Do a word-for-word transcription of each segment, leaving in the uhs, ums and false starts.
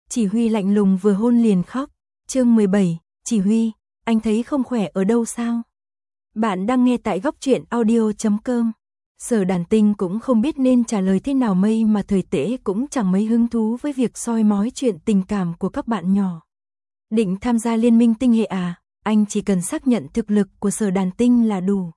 Chỉ Huy lạnh lùng vừa hôn liền khóc. Chương mười bảy, Chỉ Huy, anh thấy không khỏe ở đâu sao? Bạn đang nghe tại góc truyện audio chấm com. Sở Đàn Tinh cũng không biết nên trả lời thế nào mây mà Thời Tễ cũng chẳng mấy hứng thú với việc soi mói chuyện tình cảm của các bạn nhỏ. Định tham gia liên minh tinh hệ à? Anh chỉ cần xác nhận thực lực của Sở Đàn Tinh là đủ.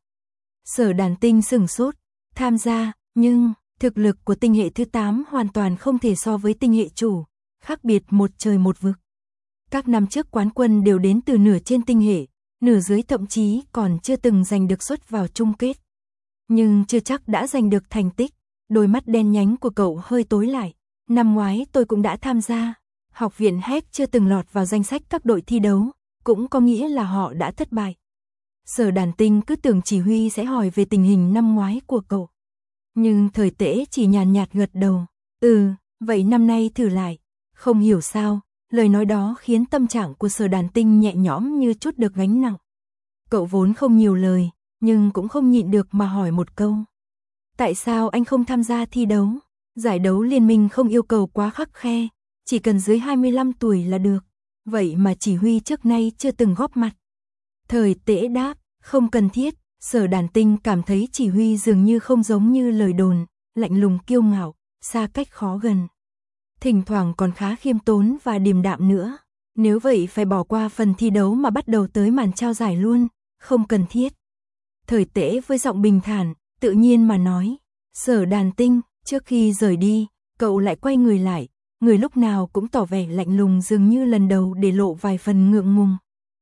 Sở Đàn Tinh sửng sốt, tham gia, nhưng thực lực của tinh hệ thứ tám hoàn toàn không thể so với tinh hệ chủ, khác biệt một trời một vực. Các năm trước quán quân đều đến từ nửa trên tinh hệ, nửa dưới thậm chí còn chưa từng giành được suất vào chung kết. Nhưng chưa chắc đã giành được thành tích. Đôi mắt đen nhánh của cậu hơi tối lại. Năm ngoái tôi cũng đã tham gia. Học viện Hack chưa từng lọt vào danh sách các đội thi đấu, cũng có nghĩa là họ đã thất bại. Sở Đàn Tinh cứ tưởng Chỉ Huy sẽ hỏi về tình hình năm ngoái của cậu. Nhưng Thời Tễ chỉ nhàn nhạt gật đầu. Ừ, vậy năm nay thử lại. Không hiểu sao, lời nói đó khiến tâm trạng của Sở Đàn Tinh nhẹ nhõm như chút được gánh nặng. Cậu vốn không nhiều lời, nhưng cũng không nhịn được mà hỏi một câu. Tại sao anh không tham gia thi đấu? Giải đấu liên minh không yêu cầu quá khắt khe, chỉ cần dưới hai mươi lăm tuổi là được. Vậy mà Chỉ Huy trước nay chưa từng góp mặt. Thời Tễ đáp, không cần thiết. Sở Đàn Tinh cảm thấy Chỉ Huy dường như không giống như lời đồn, lạnh lùng kiêu ngạo, xa cách khó gần. Thỉnh thoảng còn khá khiêm tốn và điềm đạm nữa. Nếu vậy phải bỏ qua phần thi đấu mà bắt đầu tới màn trao giải luôn, không cần thiết. Thời Tễ với giọng bình thản, tự nhiên mà nói. Sở Đàn Tinh, trước khi rời đi, cậu lại quay người lại, người lúc nào cũng tỏ vẻ lạnh lùng dường như lần đầu để lộ vài phần ngượng ngùng.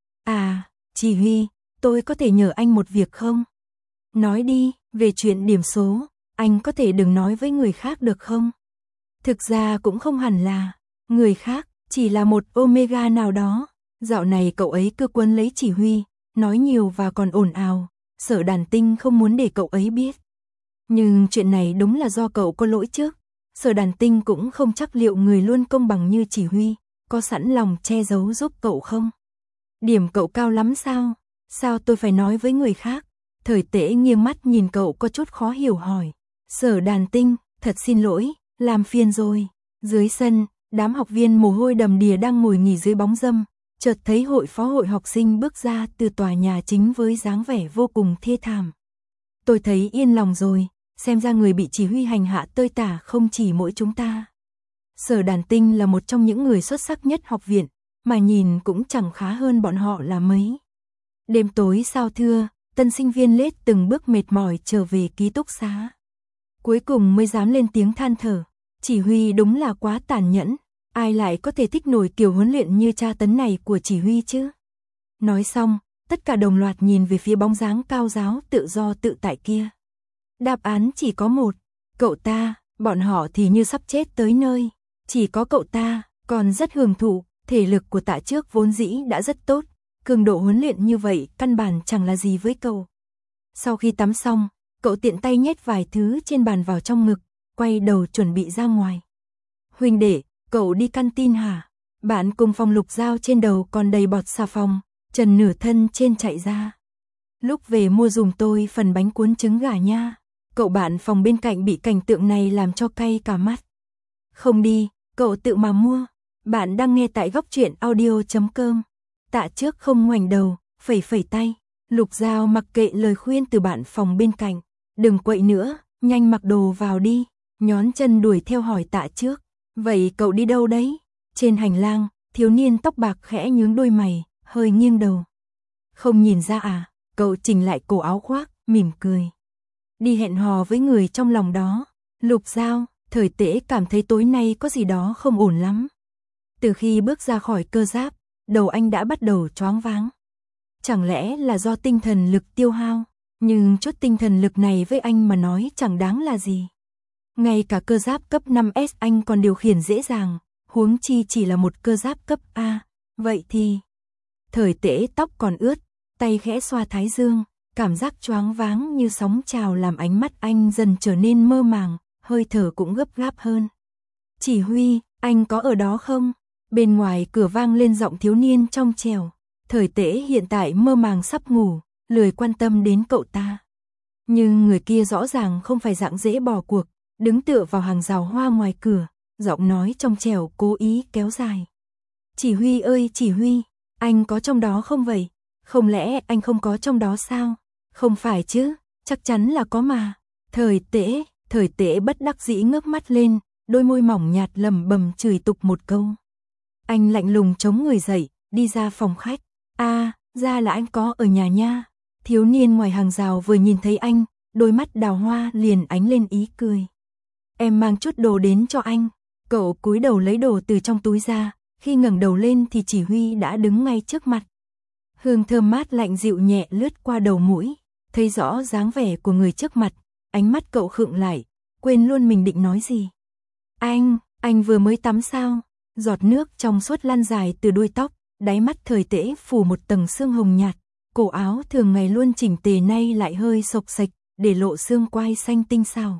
À, Chỉ Huy, tôi có thể nhờ anh một việc không? Nói đi, về chuyện điểm số, anh có thể đừng nói với người khác được không? Thực ra cũng không hẳn là người khác, chỉ là một Omega nào đó. Dạo này cậu ấy cứ quấn lấy Chỉ Huy, nói nhiều và còn ồn ào. Sở Đàn Tinh không muốn để cậu ấy biết. Nhưng chuyện này đúng là do cậu có lỗi trước. Sở Đàn Tinh cũng không chắc liệu người luôn công bằng như Chỉ Huy có sẵn lòng che giấu giúp cậu không. Điểm cậu cao lắm sao? Sao tôi phải nói với người khác? Thời Tễ nghiêng mắt nhìn cậu có chút khó hiểu hỏi. Sở Đàn Tinh, thật xin lỗi, làm phiền rồi. Dưới sân, đám học viên mồ hôi đầm đìa đang ngồi nghỉ dưới bóng râm, chợt thấy hội phó hội học sinh bước ra từ tòa nhà chính với dáng vẻ vô cùng thê thảm. Tôi thấy yên lòng rồi, xem ra người bị Chỉ Huy hành hạ tơi tả không chỉ mỗi chúng ta. Sở Đàn Tinh là một trong những người xuất sắc nhất học viện, mà nhìn cũng chẳng khá hơn bọn họ là mấy. Đêm tối sao thưa, tân sinh viên lết từng bước mệt mỏi trở về ký túc xá. Cuối cùng mới dám lên tiếng than thở. Chỉ Huy đúng là quá tàn nhẫn, ai lại có thể thích nổi kiểu huấn luyện như tra tấn này của Chỉ Huy chứ? Nói xong, tất cả đồng loạt nhìn về phía bóng dáng cao giáo tự do tự tại kia. Đáp án chỉ có một, cậu ta, bọn họ thì như sắp chết tới nơi. Chỉ có cậu ta, còn rất hưởng thụ, thể lực của Tạ Trước vốn dĩ đã rất tốt, cường độ huấn luyện như vậy căn bản chẳng là gì với cậu. Sau khi tắm xong, cậu tiện tay nhét vài thứ trên bàn vào trong ngực, quay đầu chuẩn bị ra ngoài. Huynh đệ, cậu đi căn tin hả? Bạn cùng phòng Lục Giao trên đầu còn đầy bọt xà phòng, trần nửa thân trên chạy ra. Lúc về mua dùm tôi phần bánh cuốn trứng gà nha. Cậu bạn phòng bên cạnh bị cảnh tượng này làm cho cay cả mắt. Không đi, cậu tự mà mua. Bạn đang nghe tại góc truyện audio chấm com. Tạ Trước không ngoảnh đầu, phẩy phẩy tay. Lục Giao mặc kệ lời khuyên từ bạn phòng bên cạnh. Đừng quậy nữa, nhanh mặc đồ vào đi. Nhón chân đuổi theo hỏi Tạ Trước. Vậy cậu đi đâu đấy? Trên hành lang, thiếu niên tóc bạc khẽ nhướng đôi mày, hơi nghiêng đầu. Không nhìn ra à? Cậu chỉnh lại cổ áo khoác, mỉm cười. Đi hẹn hò với người trong lòng đó. Lục Giao, Thời Tễ cảm thấy tối nay có gì đó không ổn lắm. Từ khi bước ra khỏi cơ giáp, đầu anh đã bắt đầu choáng váng. Chẳng lẽ là do tinh thần lực tiêu hao? Nhưng chút tinh thần lực này với anh mà nói chẳng đáng là gì. Ngay cả cơ giáp cấp năm S anh còn điều khiển dễ dàng, huống chi chỉ là một cơ giáp cấp A. Vậy thì... Thời Tễ tóc còn ướt, tay khẽ xoa thái dương, cảm giác choáng váng như sóng trào làm ánh mắt anh dần trở nên mơ màng, hơi thở cũng gấp gáp hơn. Chỉ Huy, anh có ở đó không? Bên ngoài cửa vang lên giọng thiếu niên trong trẻo. Thời Tễ hiện tại mơ màng sắp ngủ, lười quan tâm đến cậu ta. Nhưng người kia rõ ràng không phải dạng dễ bỏ cuộc, đứng tựa vào hàng rào hoa ngoài cửa, giọng nói trong trẻo cố ý kéo dài. Chỉ Huy ơi Chỉ Huy, anh có trong đó không vậy? Không lẽ anh không có trong đó sao? Không phải chứ, chắc chắn là có mà. Thời Tễ, Thời Tễ bất đắc dĩ ngước mắt lên, đôi môi mỏng nhạt lẩm bẩm chửi tục một câu. Anh lạnh lùng chống người dậy, đi ra phòng khách. A, à, ra là anh có ở nhà nha. Thiếu niên ngoài hàng rào vừa nhìn thấy anh, đôi mắt đào hoa liền ánh lên ý cười. Em mang chút đồ đến cho anh. Cậu cúi đầu lấy đồ từ trong túi ra, khi ngẩng đầu lên thì Chỉ Huy đã đứng ngay trước mặt. Hương thơm mát lạnh dịu nhẹ lướt qua đầu mũi, thấy rõ dáng vẻ của người trước mặt, ánh mắt cậu khựng lại, quên luôn mình định nói gì. Anh, anh vừa mới tắm sao? Giọt nước trong suốt lan dài từ đuôi tóc, đáy mắt Thời Tễ phủ một tầng sương hồng nhạt, cổ áo thường ngày luôn chỉnh tề nay lại hơi xộc xệch, để lộ xương quai xanh tinh xảo.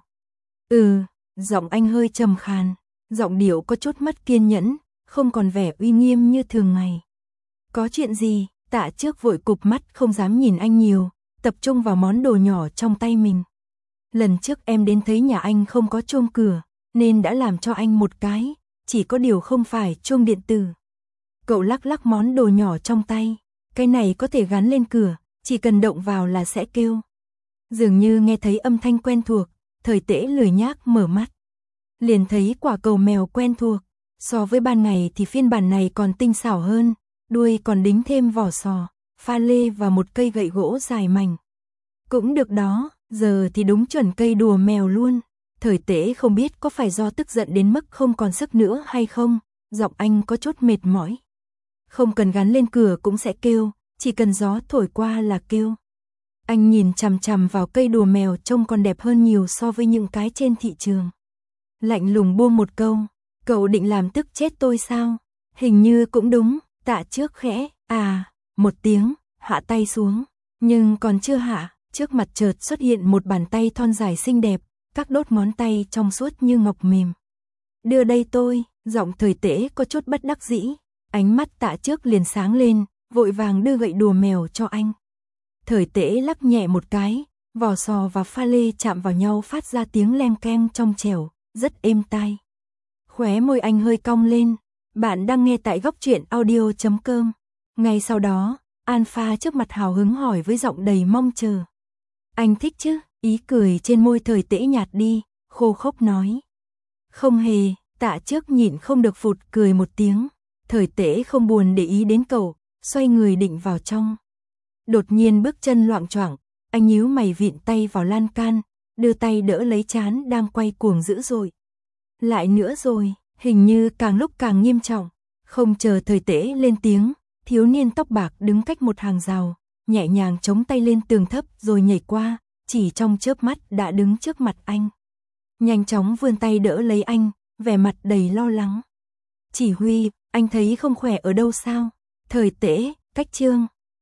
Ừ, giọng anh hơi trầm khàn, giọng điệu có chút mất kiên nhẫn, không còn vẻ uy nghiêm như thường ngày. Có chuyện gì? Tạ Trước vội cụp mắt không dám nhìn anh nhiều, tập trung vào món đồ nhỏ trong tay mình. Lần trước em đến thấy nhà anh không có chuông cửa, nên đã làm cho anh một cái, chỉ có điều không phải chuông điện tử. Cậu lắc lắc món đồ nhỏ trong tay, cái này có thể gắn lên cửa, chỉ cần động vào là sẽ kêu. Dường như nghe thấy âm thanh quen thuộc, Thời Tễ lười nhác mở mắt. Liền thấy quả cầu mèo quen thuộc, so với ban ngày thì phiên bản này còn tinh xảo hơn, đuôi còn đính thêm vỏ sò, pha lê và một cây gậy gỗ dài mảnh. Cũng được đó, giờ thì đúng chuẩn cây đùa mèo luôn. Thời Tễ không biết có phải do tức giận đến mức không còn sức nữa hay không, giọng anh có chút mệt mỏi. Không cần gắn lên cửa cũng sẽ kêu, chỉ cần gió thổi qua là kêu. Anh nhìn chằm chằm vào cây đùa mèo trông còn đẹp hơn nhiều so với những cái trên thị trường. Lạnh lùng buông một câu, cậu định làm tức chết tôi sao? Hình như cũng đúng. Tạ Trước khẽ, à, một tiếng, hạ tay xuống, nhưng còn chưa hạ, trước mặt chợt xuất hiện một bàn tay thon dài xinh đẹp, các đốt ngón tay trong suốt như ngọc mềm. Đưa đây tôi, giọng Thời Tễ có chút bất đắc dĩ, ánh mắt Tạ Trước liền sáng lên, vội vàng đưa gậy đùa mèo cho anh. Thời Tễ lắc nhẹ một cái, vỏ sò và pha lê chạm vào nhau phát ra tiếng leng keng trong trẻo, rất êm tai. Khóe môi anh hơi cong lên. Bạn đang nghe tại góc truyện audio chấm com. Ngay sau đó, Alpha trước mặt hào hứng hỏi với giọng đầy mong chờ. Anh thích chứ? Ý cười trên môi Thời Tễ nhạt đi, khô khốc nói. Không hề, Tạ Trước nhịn không được phụt cười một tiếng. Thời Tễ không buồn để ý đến cậu, xoay người định vào trong. Đột nhiên bước chân loạng choạng, anh nhíu mày vịn tay vào lan can, đưa tay đỡ lấy trán đang quay cuồng dữ dội. Lại nữa rồi. Hình như càng lúc càng nghiêm trọng, không chờ Thời Tễ lên tiếng, thiếu niên tóc bạc đứng cách một hàng rào, nhẹ nhàng chống tay lên tường thấp rồi nhảy qua, chỉ trong chớp mắt đã đứng trước mặt anh. Nhanh chóng vươn tay đỡ lấy anh, vẻ mặt đầy lo lắng. Chỉ Huy, anh thấy không khỏe ở đâu sao? Thời Tễ, cách Trương,